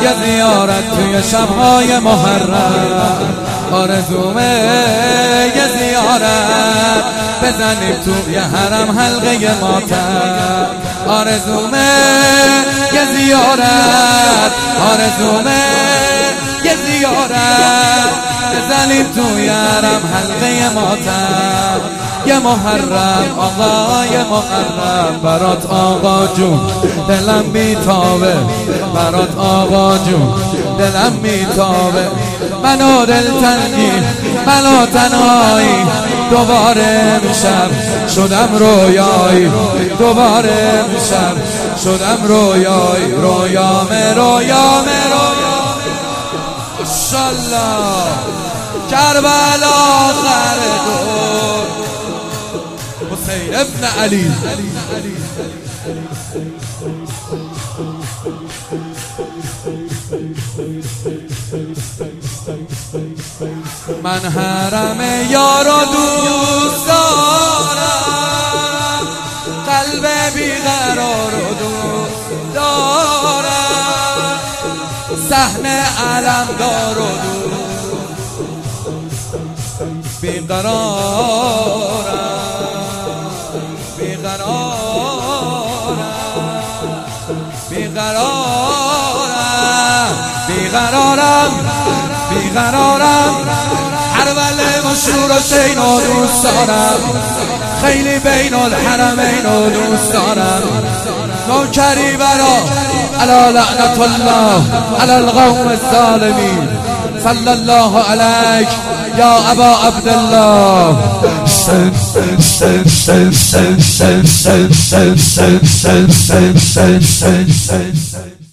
یه زیارت توی شب‌های محرم، آرزومه یه زیارت بزنیم توی حرم حلقه ماتم، آرزومه یه زیارت، آرزومه یه زیارت بزنیم توی حرم حلقه ماتم. یه محرم آقا یه محرم برات آقا جون دلم میتابه، برات آقا جون دلم میتابه. منو دلتنگی منو تنهایی دوباره میشم شدم رویایی، دوباره میشم شدم رویایی، رویامه رویامه رویامه. انشالله کربلا آخر دور حسین ابن علی. من حرم یارو دوست دارم، قلب بیقرار رو دوست دارم، صحن علمدار رو دوست بیقرارم، بیقرارم، بیقرارم، بیقرارم. حربل مشهور حسین رو دوست دارم، خیلی بین الحرمین رو دوست دارم. نوکری برا علی لعنت الله علی القوم الظالمین. صلی الله علیک یا ابا عبدالله.